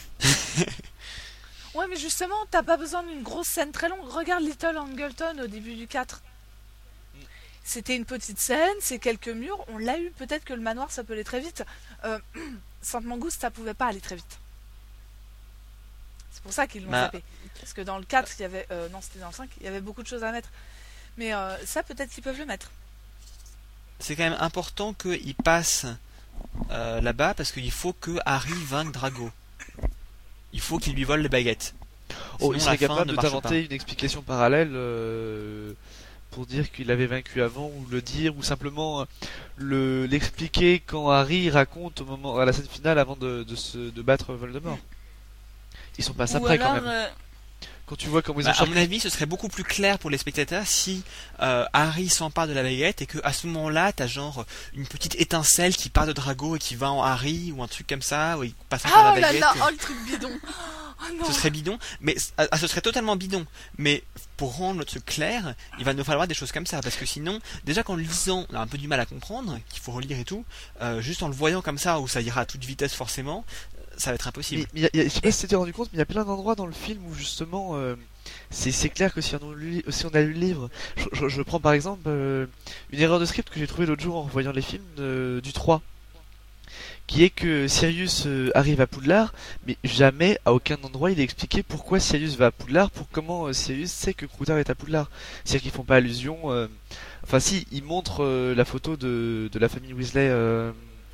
Ouais, mais justement, t'as pas besoin d'une grosse scène très longue. Regarde Little Angleton au début du 4. C'était une petite scène, c'est quelques murs. On l'a eu. Peut-être que le manoir, ça peut aller très vite. Sainte-Mangouste, ça pouvait pas aller très vite. C'est pour ça qu'ils l'ont Bah. zappé. Parce que dans le 4, il y avait... non, c'était dans le 5. Il y avait beaucoup de choses à mettre. Mais ça, peut-être qu'ils peuvent le mettre. C'est quand même important qu'il passe là-bas parce qu'il faut que Harry vainque Drago. Il faut qu'il lui vole les baguettes. oh, il Sinon, serait la fin capable ne de marche t'inventer une explication parallèle pour dire qu'il avait vaincu avant ou le dire ou simplement l'expliquer quand Harry raconte à la scène finale avant de battre Voldemort. Ils sont pas Ou après quand alors, même. Quand tu vois comment ils Bah, ont à changé. mon avis, ce serait beaucoup plus clair pour les spectateurs si Harry s'empare de la baguette et que à ce moment-là, t'as genre une petite étincelle qui part de Drago et qui va en Harry ou un truc comme ça, où il passe encore Ah la là baguette. là, oh le truc bidon. Oh non. Ce serait bidon, mais ce serait totalement bidon. Mais pour rendre le truc clair, il va nous falloir des choses comme ça, parce que sinon, déjà qu'en le lisant, on a un peu du mal à comprendre, qu'il faut relire et tout, juste en le voyant comme ça, où ça ira à toute vitesse forcément, ça va être impossible. Je sais pas si tu t'es rendu compte, mais il y a plein d'endroits dans le film où justement c'est clair que si on a lu le livre, je prends par exemple une erreur de script que j'ai trouvée l'autre jour en revoyant les films du 3, qui est que Sirius arrive à Poudlard, mais jamais à aucun endroit il est expliqué pourquoi Sirius va à Poudlard, pour comment Sirius sait que Croutard est à Poudlard. C'est-à-dire qu'ils font pas allusion. Enfin si, ils montrent la photo de la famille Weasley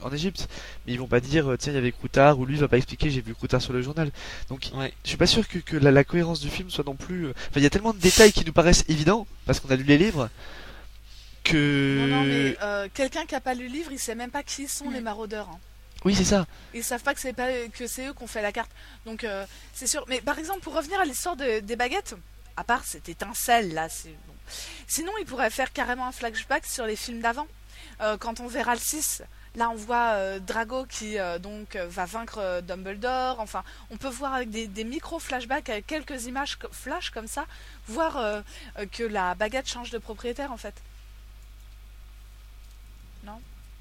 en Égypte. Mais ils vont pas dire tiens, il y avait Croutard, ou lui va pas expliquer j'ai vu Croutard sur le journal. Donc Ouais. je suis pas sûr que la cohérence du film soit non plus. Enfin, il y a tellement de détails qui nous paraissent évidents parce qu'on a lu les livres que. Non, mais quelqu'un qui a pas lu le livre, il sait même pas qui sont Ouais. les maraudeurs. Hein. Oui, c'est ça. Ils savent pas que c'est eux qui ont fait la carte. Donc c'est sûr. Mais par exemple, pour revenir à l'histoire des baguettes, à part cette étincelle là, c'est bon. Sinon, ils pourraient faire carrément un flashback sur les films d'avant. Quand on verra le 6, là on voit Drago qui va vaincre Dumbledore. Enfin, on peut voir avec des micro-flashbacks, avec quelques images flash comme ça, voir que la baguette change de propriétaire en fait. Non ?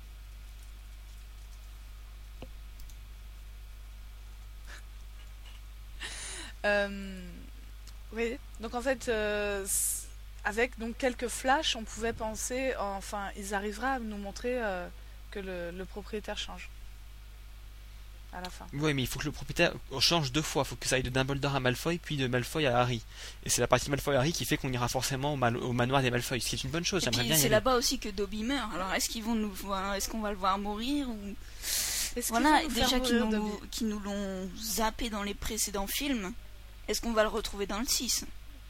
Oui, donc en fait, avec donc quelques flashs, on pouvait penser, enfin, ils arriveraient à nous montrer que le propriétaire change à la fin. Oui, mais il faut que le propriétaire change 2 fois. Il faut que ça aille de Dumbledore à Malfoy, puis de Malfoy à Harry. Et c'est la partie Malfoy-Harry qui fait qu'on ira forcément au manoir des Malfoy, ce qui est une bonne chose. Et J'aimerais puis bien y c'est aller. là-bas aussi que Dobby meurt. Alors est-ce qu'on va le voir mourir ou Est-ce voilà, qu'ils vont nous faire déjà mourir, Dobby qu'ils nous l'ont zappé dans les précédents films. Est-ce qu'on va le retrouver dans le 6?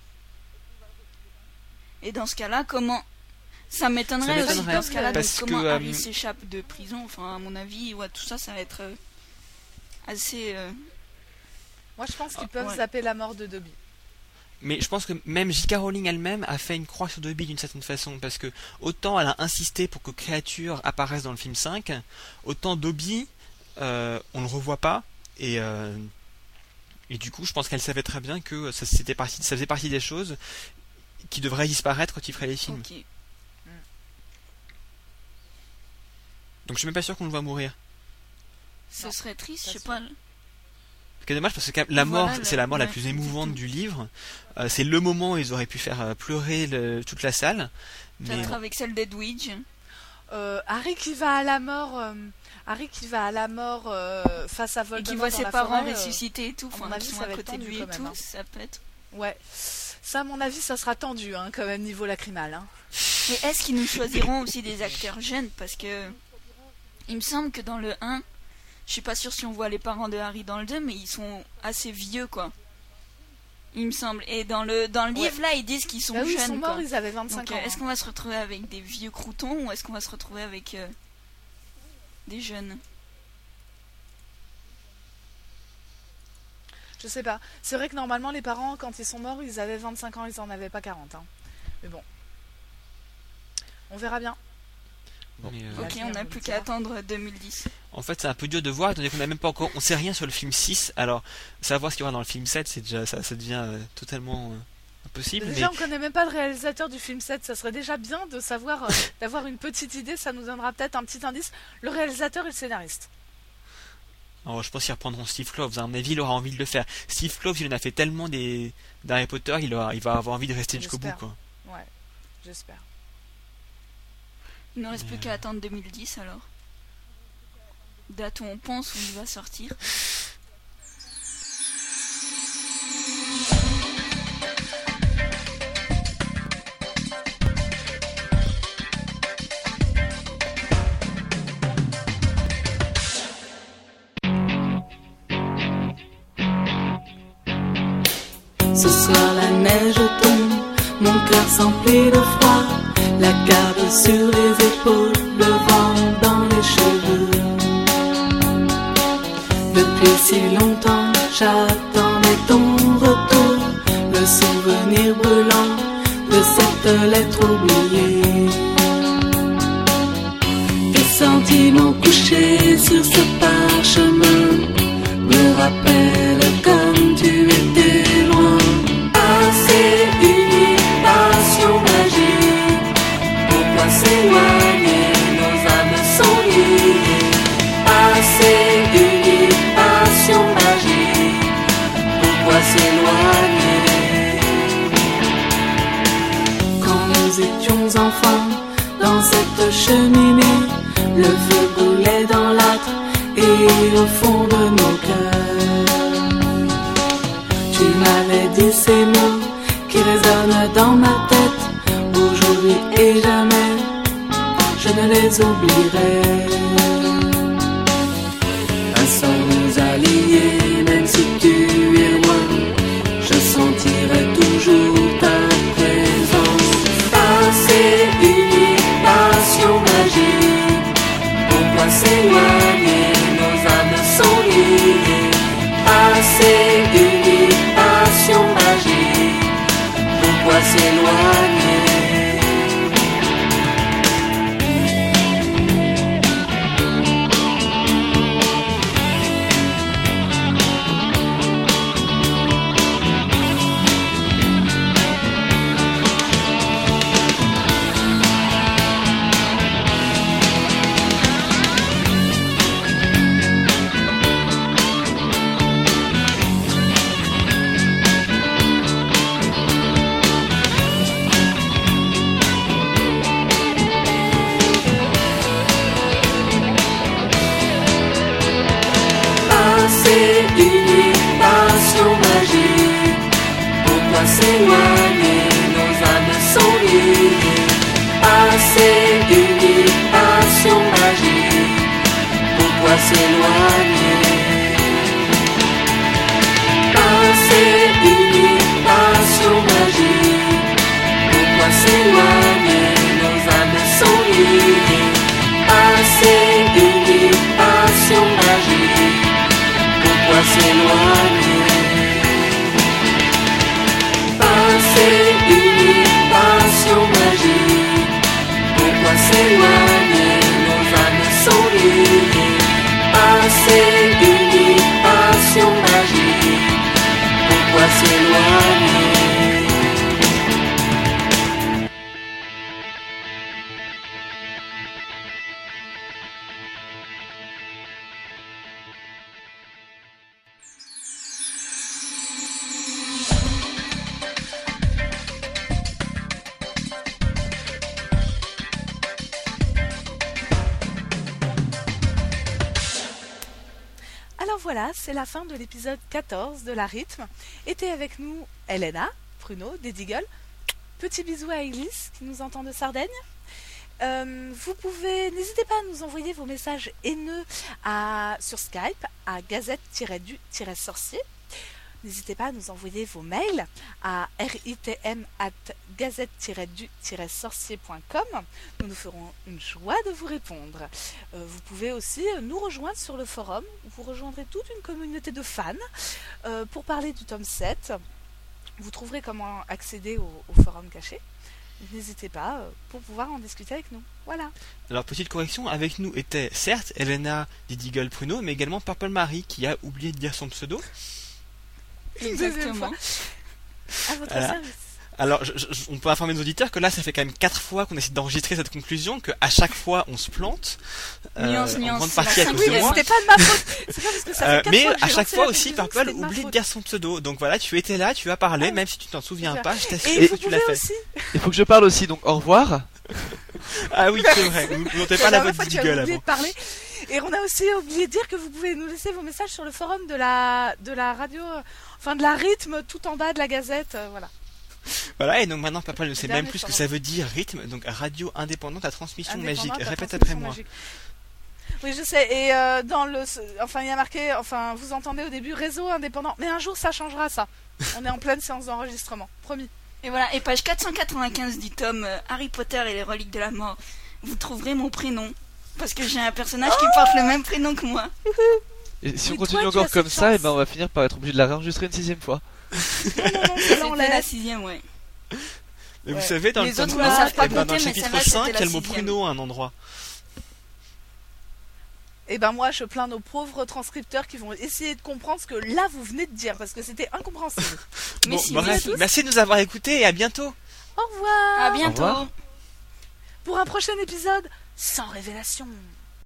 Et dans ce cas-là, comment ça m'étonnerait aussi m'étonnerait, dans ce cas-là, parce donc, comment que, Harry s'échappe de prison. Enfin, à mon avis, ouais, tout ça, ça va être assez. Moi, je pense qu'ils peuvent ouais. zapper la mort de Dobby. Mais je pense que même J.K. Rowling elle-même a fait une croix sur Dobby d'une certaine façon, parce que autant elle a insisté pour que créature apparaisse dans le film 5, autant Dobby, on le revoit pas, et du coup je pense qu'elle savait très bien que ça faisait partie des choses qui devraient disparaître quand il ferait les films. Ok. Donc je suis même pas sûr qu'on le voit mourir. Ce Non, serait triste, pas je sais sûr. pas. Ce qui est dommage parce que la mort, Voilà, c'est la mort la ouais, plus émouvante exactement. du livre. C'est le moment où ils auraient pu faire pleurer toute la salle. Mais Peut-être avec celle d'Edwidge. Harry qui va à la mort, face à Et Voldemort qui voit dans ses la parents forêt, ressuscités et tout. à mon Enfin, avis, qui sont ça à va être côté de tendu lui quand et même, tout. hein. Ça peut être. Ouais. Ça, à mon avis, ça sera tendu, hein, quand même, niveau lacrymal. Hein. Mais est-ce qu'ils nous choisiront aussi des acteurs jeunes? Parce que il me semble que dans le 1, je suis pas sûre si on voit les parents de Harry dans le 2, mais ils sont assez vieux, quoi. Il me semble. Et dans le livre, là, ils disent qu'ils sont Bah oui, jeunes, ils sont quoi. morts, ils avaient 25 Donc, ans. est-ce qu'on va se retrouver avec des vieux croutons ou est-ce qu'on va se retrouver avec des jeunes? Je sais pas. C'est vrai que normalement, les parents, quand ils sont morts, ils avaient 25 ans, ils en avaient pas 40. Hein. Mais bon. On verra bien. Mais, Ok, on n'a plus qu'à attendre 2010. en fait, c'est un peu dur de voir, étant donné qu'on n'a même pas encore, on sait rien sur le film 6. Alors, savoir ce qu'il y aura dans le film 7, c'est déjà, ça devient totalement impossible. Déjà, on connaît même pas le réalisateur du film 7. Ça serait déjà bien de savoir, d'avoir une petite idée. Ça nous donnera peut-être un petit indice. Le réalisateur et le scénariste. Alors, je pense qu'ils reprendront Steve Kloves. À mon avis, il aura envie de le faire. Steve Kloves, il en a fait tellement d'Harry Potter, il va avoir envie de rester jusqu'au bout, J'espère. quoi. Ouais, j'espère. Il ne reste plus qu'à attendre 2010 alors. Date où on pense où il va sortir. Ce soir la neige tombe, mon cœur s'emplit de froid, la garde sur les épaules, le vent dans les cheveux. Depuis si longtemps, j'attendais ton retour, le souvenir brûlant de cette lettre oubliée. Tes sentiments couchés sur ce parchemin me rappellent comme tu étais loin. Assez unie, passion magique. Pourquoi s'éloigner, nos âmes sont liées. Assez unie, passion magique. Pourquoi s'éloigner? Quand nous étions enfants, dans cette cheminée, le feu brûlait dans l'âtre et au fond de nos cœurs. Tu m'avais dit ces mots qui résonnent dans ma tête, aujourd'hui et jamais, je ne les oublierai. Passé unique, passion magique, pourquoi s'éloigner? Passé unique, passion magique, pourquoi s'éloigner? Nos âmes sont liées. Passé unique, passion magique, pourquoi s'éloigner? Passé unique, passion magique, pourquoi s'éloigner? Nos âmes sont liées. Passé unique, passion magique, pourquoi s'éloigner? Passé unique, passion magique, pourquoi s'éloigner? Nos âmes sont liées. Passé unique, passion magique, pourquoi s'éloigner? Alors voilà, c'est la fin de l'épisode 14 de la rythme. Était avec nous Elena, Pruno, des Deagle. Petit bisou à Elise qui nous entend de Sardaigne. N'hésitez pas à nous envoyer vos messages haineux sur Skype à gazette-du-sorcier. N'hésitez pas à nous envoyer vos mails à ritm@gazette-du-sorcier.com. Nous nous ferons une joie de vous répondre. Vous pouvez aussi nous rejoindre sur le forum. Vous rejoindrez toute une communauté de fans pour parler du tome 7. Vous trouverez comment accéder au forum caché. N'hésitez pas pour pouvoir en discuter avec nous. Voilà. Alors, petite correction, avec nous était certes Elena, Didigle, Pruno, mais également Purple Marie qui a oublié de dire son pseudo. Exactement. À votre Voilà. service. Alors, on peut informer nos auditeurs que là, ça fait quand même 4 fois qu'on essaie d'enregistrer cette conclusion, qu'à chaque fois, on se plante. Nuance, en nuance, grande c'est partie la à cause Oui, de mais moi. c'était pas de ma faute. C'est pas parce que ça fait 4 Mais fois que à j'ai chaque lancé fois la aussi, conclusion que Purple c'était de ma oublie de faute. dire son pseudo. Donc voilà, tu étais là, tu as parlé, Ah. même si tu t'en souviens pas, je Et t'assure vous que tu l'as pouvez fait. aussi. Il faut que je parle aussi, donc au revoir. Ah oui, c'est vrai, vous montez pas la voix de fois, tu as Didigle oublié avant. de parler. Et on a aussi oublié de dire que vous pouvez nous laisser vos messages sur le forum de la radio, enfin de la rythme, tout en bas de la gazette. Voilà. Voilà, et donc maintenant, Purple ne sait Dernier même plus ce que forum. ça veut dire, rythme, donc radio indépendante à transmission magique. Indépendante, Répète attention, après moi. magique. Oui, je sais. Et dans le, enfin, il y a marqué, enfin, vous entendez au début réseau indépendant. Mais un jour, ça changera, ça. On est en pleine séance d'enregistrement, promis. Et voilà, et page 495 du tome Harry Potter et les reliques de la mort, vous trouverez mon prénom. Parce que j'ai un personnage qui porte le même prénom que moi. Et si Oui, on continue toi, tu encore as comme cette ça, chance. et ben on va finir par être obligé de la réenregistrer une 6ème fois. Non, celle-là, on C'était la laisse. 6ème, ouais. Mais vous Ouais. savez, dans Les le tome autres ne 1, savent pas et ben, dans compter, le mais chapitre celle-là, 5, c'était il y a la le mot 6ème. Pruno à un endroit. Et ben moi, je plains nos pauvres transcripteurs qui vont essayer de comprendre ce que là, vous venez de dire, parce que c'était incompréhensible. Mais Bon, si, bref, mais tous. merci de nous avoir écoutés et à bientôt. Au revoir. À bientôt. revoir. Pour un prochain épisode sans révélation.